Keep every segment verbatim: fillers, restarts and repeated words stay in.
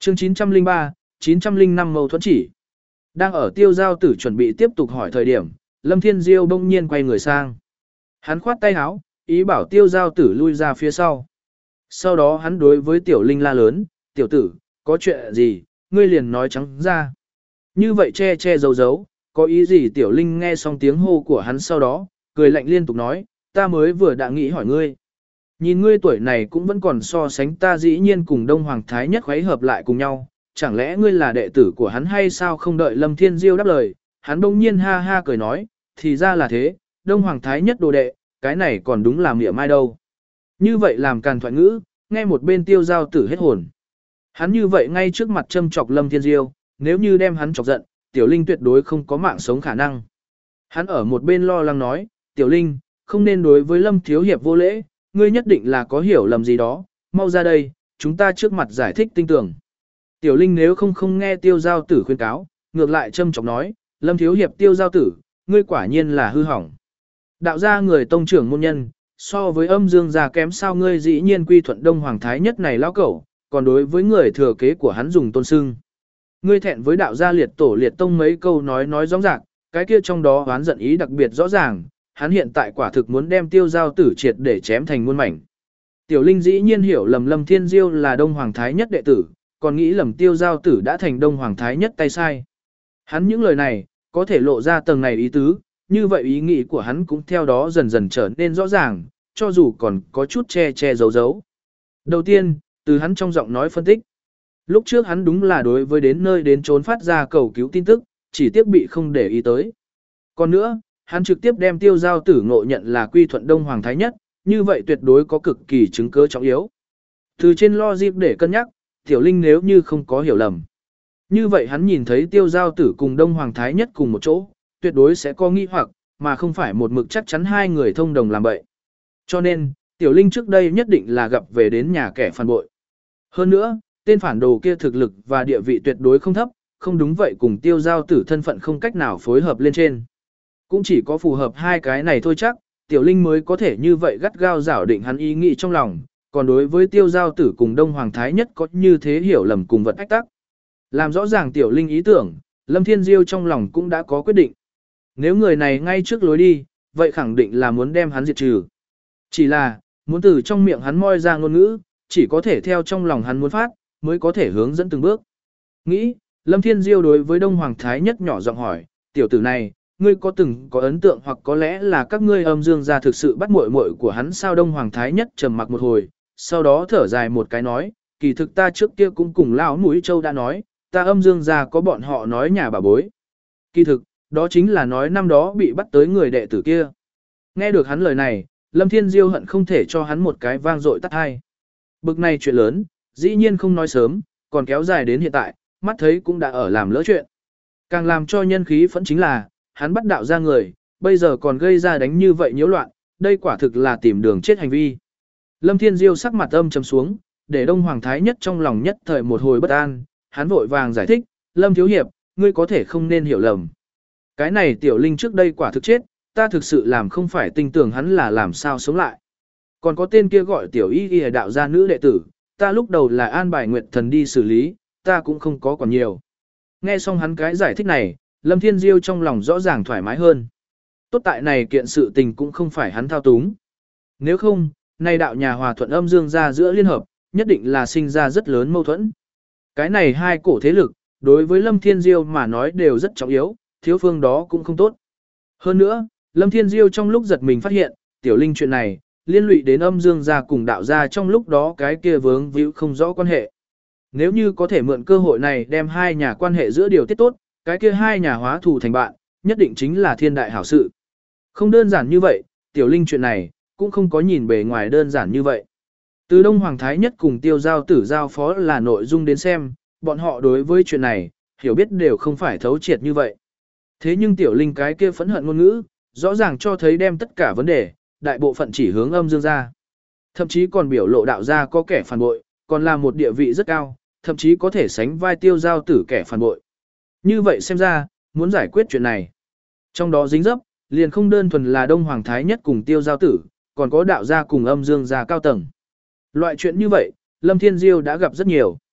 Chương chín trăm lẻ ba, chín trăm lẻ năm mâu thuẫn chỉ. Đang ở Tiêu Giao Tử chuẩn bị tiếp tục hỏi thời điểm, Lâm Thiên Diêu bỗng nhiên quay người sang. Hắn khoát tay áo, ý bảo Tiêu Giao Tử lui ra phía sau. Sau đó hắn đối với Tiểu Linh la lớn, "Tiểu tử, có chuyện gì, ngươi liền nói trắng ra." Như vậy che che giấu giấu, có ý gì? Tiểu Linh nghe xong tiếng hô của hắn sau đó, cười lạnh liên tục nói, "Ta mới vừa đã nghĩ hỏi ngươi. Nhìn ngươi tuổi này cũng vẫn còn so sánh ta, dĩ nhiên cùng Đông Hoàng Thái Nhất khuấy hợp lại cùng nhau, chẳng lẽ ngươi là đệ tử của hắn hay sao?" Không đợi Lâm Thiên Diêu đáp lời, hắn bỗng nhiên ha ha cười nói, "Thì ra là thế, Đông Hoàng Thái Nhất đồ đệ, cái này còn đúng là mỉa mai đâu." Như vậy làm càn thoại ngữ, nghe một bên Tiêu Giao Tử hết hồn. Hắn như vậy ngay trước mặt châm chọc Lâm Thiên Diêu, nếu như đem hắn chọc giận, Tiểu Linh tuyệt đối không có mạng sống khả năng. Hắn ở một bên lo lắng nói, "Tiểu Linh, không nên đối với Lâm Thiếu Hiệp vô lễ, ngươi nhất định là có hiểu lầm gì đó, mau ra đây, chúng ta trước mặt giải thích tinh tường." Tiểu Linh nếu không không nghe Tiêu Giao Tử khuyên cáo, ngược lại châm chọc nói, "Lâm Thiếu Hiệp, Tiêu Giao Tử, ngươi quả nhiên là hư hỏng. Đạo gia người tông trưởng môn nhân, so với Âm Dương gia kém sao? Ngươi dĩ nhiên quy thuận Đông Hoàng Thái Nhất này lão cẩu, còn đối với người thừa kế của hắn dùng tôn xưng. Ngươi thẹn với đạo gia liệt tổ liệt tông." Mấy câu nói nói rõ ràng, cái kia trong đó oán giận ý đặc biệt rõ ràng, hắn hiện tại quả thực muốn đem Tiêu Giao Tử triệt để chém thành muôn mảnh. Tiểu Linh dĩ nhiên hiểu lầm Lâm Thiên Diêu là Đông Hoàng Thái Nhất đệ tử, còn nghĩ lầm Tiêu Giao Tử đã thành Đông Hoàng Thái Nhất tay sai. Hắn những lời này, có thể lộ ra tầng này ý tứ, như vậy ý nghĩ của hắn cũng theo đó dần dần trở nên rõ ràng, cho dù còn có chút che che giấu giấu. Đầu tiên, từ hắn trong giọng nói phân tích. Lúc trước hắn đúng là đối với đến nơi đến trốn phát ra cầu cứu tin tức, chỉ tiếc bị không để ý tới. Còn nữa, hắn trực tiếp đem Tiêu Giao Tử ngộ nhận là quy thuận Đông Hoàng Thái Nhất, như vậy tuyệt đối có cực kỳ chứng cứ trọng yếu. Từ trên logic để cân nhắc, Tiểu Linh nếu như không có hiểu lầm, như vậy hắn nhìn thấy Tiêu Giao Tử cùng Đông Hoàng Thái Nhất cùng một chỗ, tuyệt đối sẽ có nghi hoặc, mà không phải một mực chắc chắn hai người thông đồng làm bậy. Cho nên, Tiểu Linh trước đây nhất định là gặp về đến nhà kẻ phản bội. Hơn nữa, tên phản đồ kia thực lực và địa vị tuyệt đối không thấp, không đúng vậy cùng Tiêu Giao Tử thân phận không cách nào phối hợp lên trên. Cũng chỉ có phù hợp hai cái này thôi chắc, Tiểu Linh mới có thể như vậy gắt gao giảo định hắn ý nghĩ trong lòng, còn đối với Tiêu Giao Tử cùng Đông Hoàng Thái Nhất có như thế hiểu lầm cùng vật ách tắc. Làm rõ ràng Tiểu Linh ý tưởng, Lâm Thiên Diêu trong lòng cũng đã có quyết định. Nếu người này ngay trước lối đi, vậy khẳng định là muốn đem hắn diệt trừ. Chỉ là, muốn từ trong miệng hắn moi ra ngôn ngữ, chỉ có thể theo trong lòng hắn muốn phát, mới có thể hướng dẫn từng bước. Nghĩ, Lâm Thiên Diêu đối với Đông Hoàng Thái Nhất nhỏ giọng hỏi, "Tiểu tử này, ngươi có từng có ấn tượng hoặc có lẽ là các ngươi Âm Dương gia thực sự bắt muội muội của hắn sao?" Đông Hoàng Thái Nhất trầm mặc một hồi, sau đó thở dài một cái nói, "Kỳ thực ta trước kia cũng cùng lão Núi Châu đã nói, ta Âm Dương gia có bọn họ nói nhà bà bối. Kỳ thực, đó chính là nói năm đó bị bắt tới người đệ tử kia." Nghe được hắn lời này, Lâm Thiên Diêu hận không thể cho hắn một cái vang dội tắt hai. Bực này chuyện lớn, dĩ nhiên không nói sớm, còn kéo dài đến hiện tại, mắt thấy cũng đã ở làm lỡ chuyện. Càng làm cho nhân khí phẫn chính là, hắn bắt đạo ra người, bây giờ còn gây ra đánh như vậy nhiễu loạn, đây quả thực là tìm đường chết hành vi. Lâm Thiên Diêu sắc mặt âm trầm xuống, để Đông Hoàng Thái Nhất trong lòng nhất thời một hồi bất an, hắn vội vàng giải thích, "Lâm Thiếu Hiệp, ngươi có thể không nên hiểu lầm. Cái này Tiểu Linh trước đây quả thực chết, ta thực sự làm không phải tin tưởng hắn là làm sao sống lại. Còn có tên kia gọi Tiểu Y Y đạo gia nữ đệ tử, ta lúc đầu là an bài Nguyệt Thần đi xử lý, ta cũng không có còn nhiều." Nghe xong hắn cái giải thích này, Lâm Thiên Diêu trong lòng rõ ràng thoải mái hơn. Tốt tại này kiện sự tình cũng không phải hắn thao túng. Nếu không, nay đạo nhà Hòa Thuận Âm Dương gia giữa liên hợp, nhất định là sinh ra rất lớn mâu thuẫn. Cái này hai cổ thế lực, đối với Lâm Thiên Diêu mà nói đều rất trọng yếu, thiếu phương đó cũng không tốt. Hơn nữa, Lâm Thiên Diêu trong lúc giật mình phát hiện, Tiểu Linh chuyện này, liên lụy đến Âm Dương gia cùng đạo gia trong lúc đó cái kia vướng víu không rõ quan hệ. Nếu như có thể mượn cơ hội này đem hai nhà quan hệ giữa điều tiết tốt, cái kia hai nhà hóa thù thành bạn, nhất định chính là thiên đại hảo sự. Không đơn giản như vậy, Tiểu Linh chuyện này, cũng không có nhìn bề ngoài đơn giản như vậy. Từ Đông Hoàng Thái Nhất cùng Tiêu Giao Tử giao phó là nội dung đến xem, bọn họ đối với chuyện này, hiểu biết đều không phải thấu triệt như vậy. Thế nhưng Tiểu Linh cái kia phẫn hận ngôn ngữ, rõ ràng cho thấy đem tất cả vấn đề, đại bộ phận chỉ hướng Âm Dương gia. Thậm chí còn biểu lộ đạo gia có kẻ phản bội, còn là một địa vị rất cao, thậm chí có thể sánh vai Tiêu Giao Tử kẻ phản bội. Như vậy xem ra, muốn giải quyết chuyện này. Trong đó dính dấp, liền không đơn thuần là Đông Hoàng Thái Nhất cùng Tiêu Giao Tử, còn có đạo gia cùng Âm Dương gia cao tầng. Loại chuyện như vậy, Lâm Thiên Diêu đã gặp rất nhiều.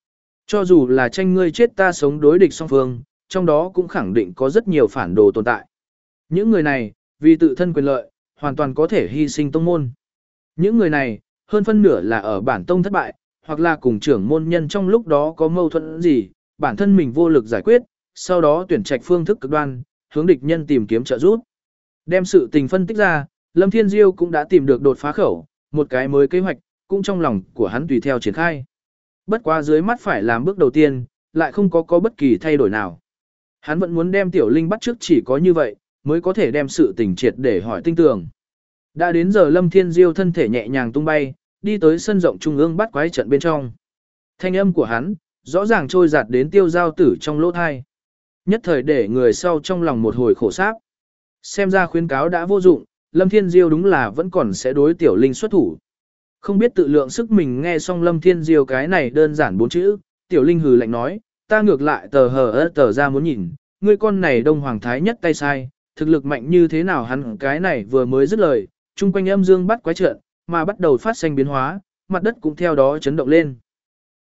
Cho dù là tranh ngươi chết ta sống đối địch song phương, trong đó cũng khẳng định có rất nhiều phản đồ tồn tại. Những người này, vì tự thân quyền lợi, hoàn toàn có thể hy sinh tông môn. Những người này, hơn phân nửa là ở bản tông thất bại, hoặc là cùng trưởng môn nhân trong lúc đó có mâu thuẫn gì, bản thân mình vô lực giải quyết, sau đó tuyển trạch phương thức cực đoan, hướng địch nhân tìm kiếm trợ giúp. Đem sự tình phân tích ra, Lâm Thiên Diêu cũng đã tìm được đột phá khẩu, một cái mới kế hoạch, cũng trong lòng của hắn tùy theo triển khai. Bất quá dưới mắt phải làm bước đầu tiên, lại không có có bất kỳ thay đổi nào. Hắn vẫn muốn đem Tiểu Linh bắt trước, chỉ có như vậy, mới có thể đem sự tình triệt để hỏi tinh tường. Đã đến giờ Lâm Thiên Diêu thân thể nhẹ nhàng tung bay, đi tới sân rộng trung ương bắt quái trận bên trong. Thanh âm của hắn, rõ ràng trôi giạt đến Tiêu Giao Tử trong lỗ thai. Nhất thời để người sau trong lòng một hồi khổ sáp. Xem ra khuyến cáo đã vô dụng, Lâm Thiên Diêu đúng là vẫn còn sẽ đối Tiểu Linh xuất thủ. Không biết tự lượng sức mình nghe xong Lâm Thiên Diêu cái này đơn giản bốn chữ, Tiểu Linh hừ lạnh nói, ta ngược lại tờ hờ ớt tờ ra muốn nhìn, ngươi con này Đông Hoàng Thái nhất tay sai, thực lực mạnh như thế nào. Hắn cái này vừa mới dứt lời, chung quanh âm dương bắt quái trận, mà bắt đầu phát sinh biến hóa, mặt đất cũng theo đó chấn động lên.